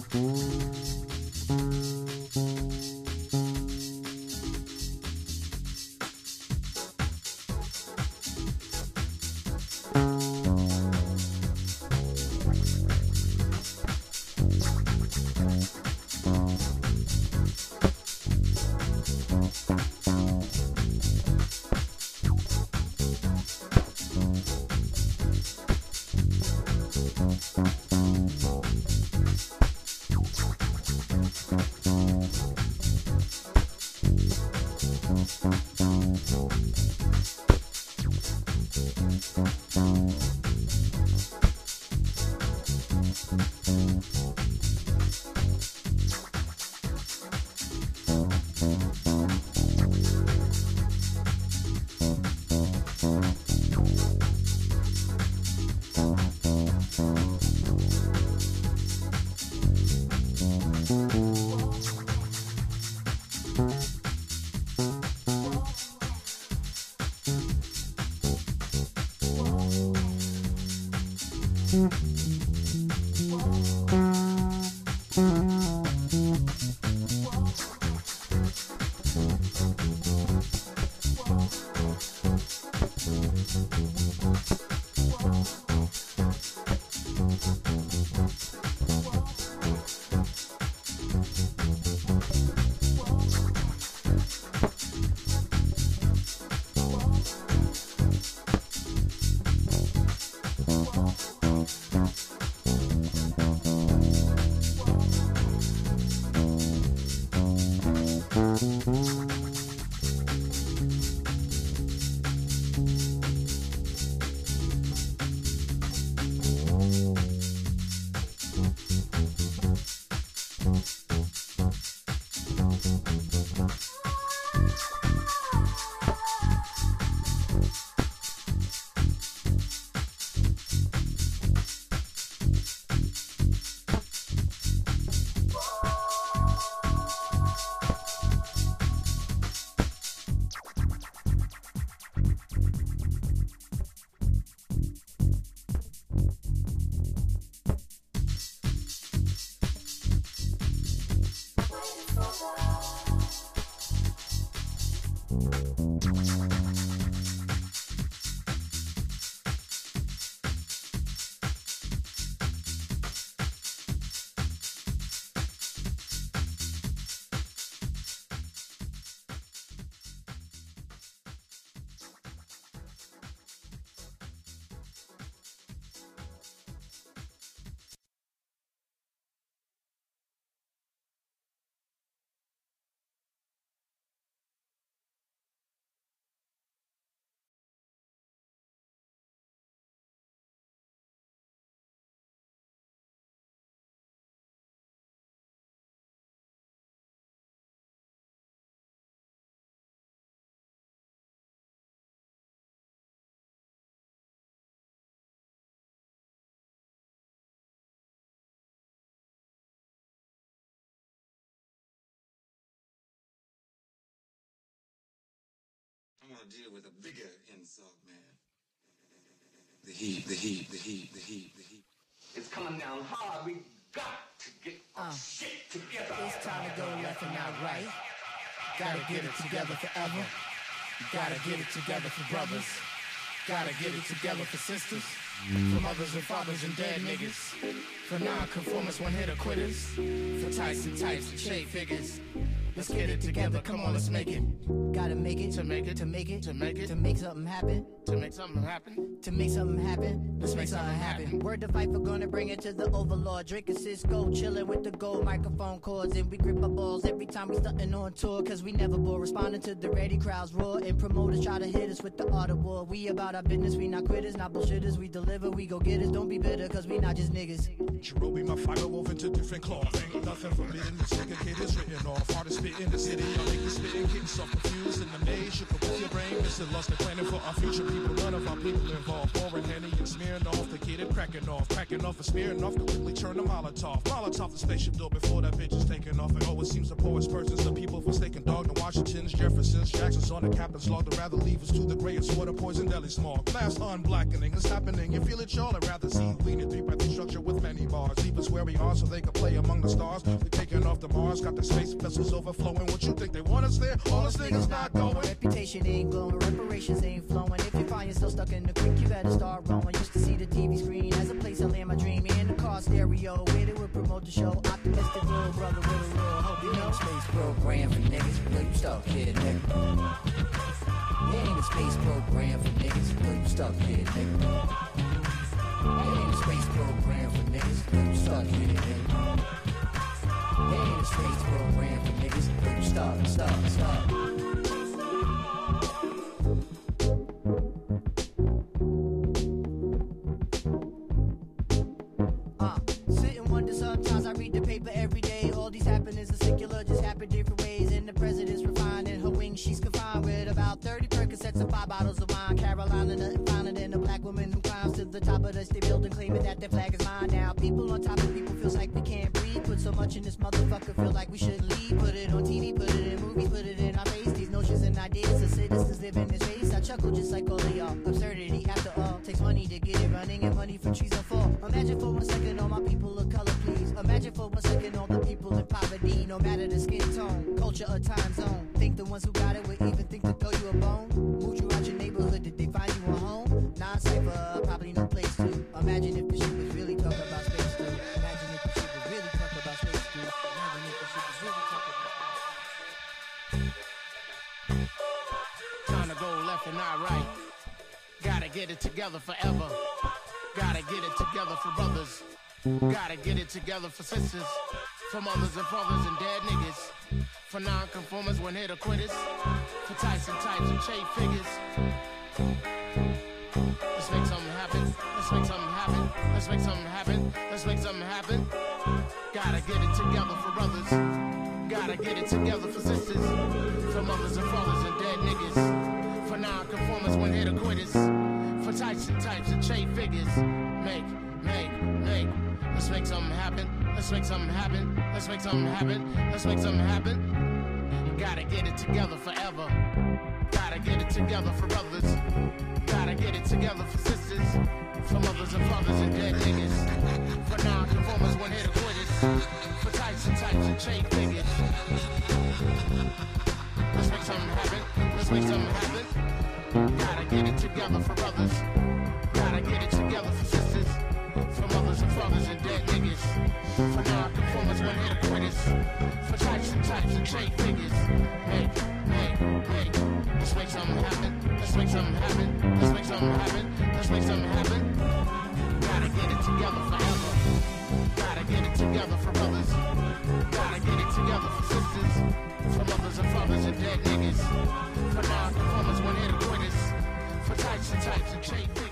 I'm gonna deal with a bigger insult, man. The heat, the heat, the heat, the heat, the heat. It's coming down hard. We got to get our shit together. It's time to go left and not right. Gotta get it together forever. Gotta get it together for brothers. Gotta get it together for sisters. For mothers and fathers and dead niggas. For non-conformists, one-hitter quitters. For Tyson types and shade figures. Let's get it together, come on, let's make it. Gotta make it, to make it, to make it, to make it, to make something happen, to make something happen, to make something happen, let's make something happen. Word to fight, we're gonna bring it to the overlord. Drinking Cisco, chilling with the gold microphone cords. And we grip our balls every time we stuntin' on tour. Cause we never bore, responding to the ready crowds roar. And promoters try to hit us with the art of war. We about our business, we not quitters, not bullshitters. We deliver, we go get us, don't be bitter, cause we not just niggas. Jerome be my fire woven into different cloth. Ain't nothing forbidden, the segregated is written. cracking off. Hardest spit in the city, I make you spit and getting so confused in the maze. You can put your brain missing, lost and planning for our future people. None of our people involved. Pouring Henny and smearing off to get it cracking off and smearing off to quickly turn to Molotov. Molotov the spaceship door before that bitch is taking off. And oh, it seems the poorest persons, the people forsaken dog. The Washingtons, Jeffersons, Jacksons on the captain's log. To rather leave us to the grayest water, poison, deli smog. Mass unblackening is happening. You feel it, y'all? I'd rather see lean and three-by structure with many bars. Leave us where we are so they can play among the stars. We taking off the Mars, got the space vessels overflowing. What you think they want us there? All this niggas not going. Reputation ain't glowing, reparations ain't flowing. If you find yourself stuck in the creek, you better start rowing. Used to see the TV screen as a place I land my dream. In the car stereo, where they would promote the show. Optimistic little brother with a real hope, you know. Space program for niggas, will you stuck here, nigga? Ain't a space program for niggas, will you stuck here, nigga? Ain't a space program for niggas, will you stuck here, nigga? Ain't a space program for niggas, will you stop. Sit and wonder sometimes, I read the paper every day. All these happenings are secular, just happen different ways. And the president's refined in her wings, she's confined with about 30 Percocets and 5 bottles of wine. Carolina, nothing finer than a black woman who climbs to the top of the state building, claiming that their flag is mine. Now people on top of people feels like we can't breathe. Put so much in this motherfucker, feel like we should leave. Put it on TV, put it in movies, put it in our face. These notions and ideas of citizens live in this space. I chuckle just like all of y'all. Absurdity after all, takes money to get it running and money for trees and fall. Imagine for 1 second all my people of color, please. Imagine for 1 second all the people in poverty, no matter the skin tone, culture or time zone. Think the ones who got it would even think to throw you a bone? Moved you out your neighborhood, did they find you a home? Non-cypher, probably no place to. Imagine if the shit was really talking about space too. Imagine if the shit was really talking about space too. Imagine if the shit was really talking about. Trying to go left and not right. Gotta get it together forever. Gotta get it together for brothers. Gotta get it together for sisters. For mothers and fathers and dead niggas. For non-conformers when hit or quitters. For Tyson types and shape figures. Let's make something happen. Let's make something happen. Let's make something happen. Let's make something happen. Gotta get it together for brothers. Gotta get it together for sisters. For mothers and fathers and dead niggas. For non-conformers when hit or quitters. For Tyson types and shape figures. Make. Let's make something happen. Let's make something happen. Let's make something happen. Let's make something happen. Gotta get it together forever. Gotta get it together for brothers. Gotta get it together for sisters. For mothers and fathers and dead niggas. For non-conformers when hit or quitters. For types and shape figures. Let's make something happen. Let's make something happen. Gotta get it together for brothers. Gotta get it together for sisters. For mothers and fathers and dead niggas. For non-conformers when hit or quitters. For types and shape figures. Make. Let's make something happen. Let's make something happen. Let's make something happen. Let's make something happen. Gotta get it together forever. Gotta get it together for brothers. Gotta get it together for sisters. For mothers and fathers and dead niggas. For non-conformers when hit or quitters. For types and shape figures.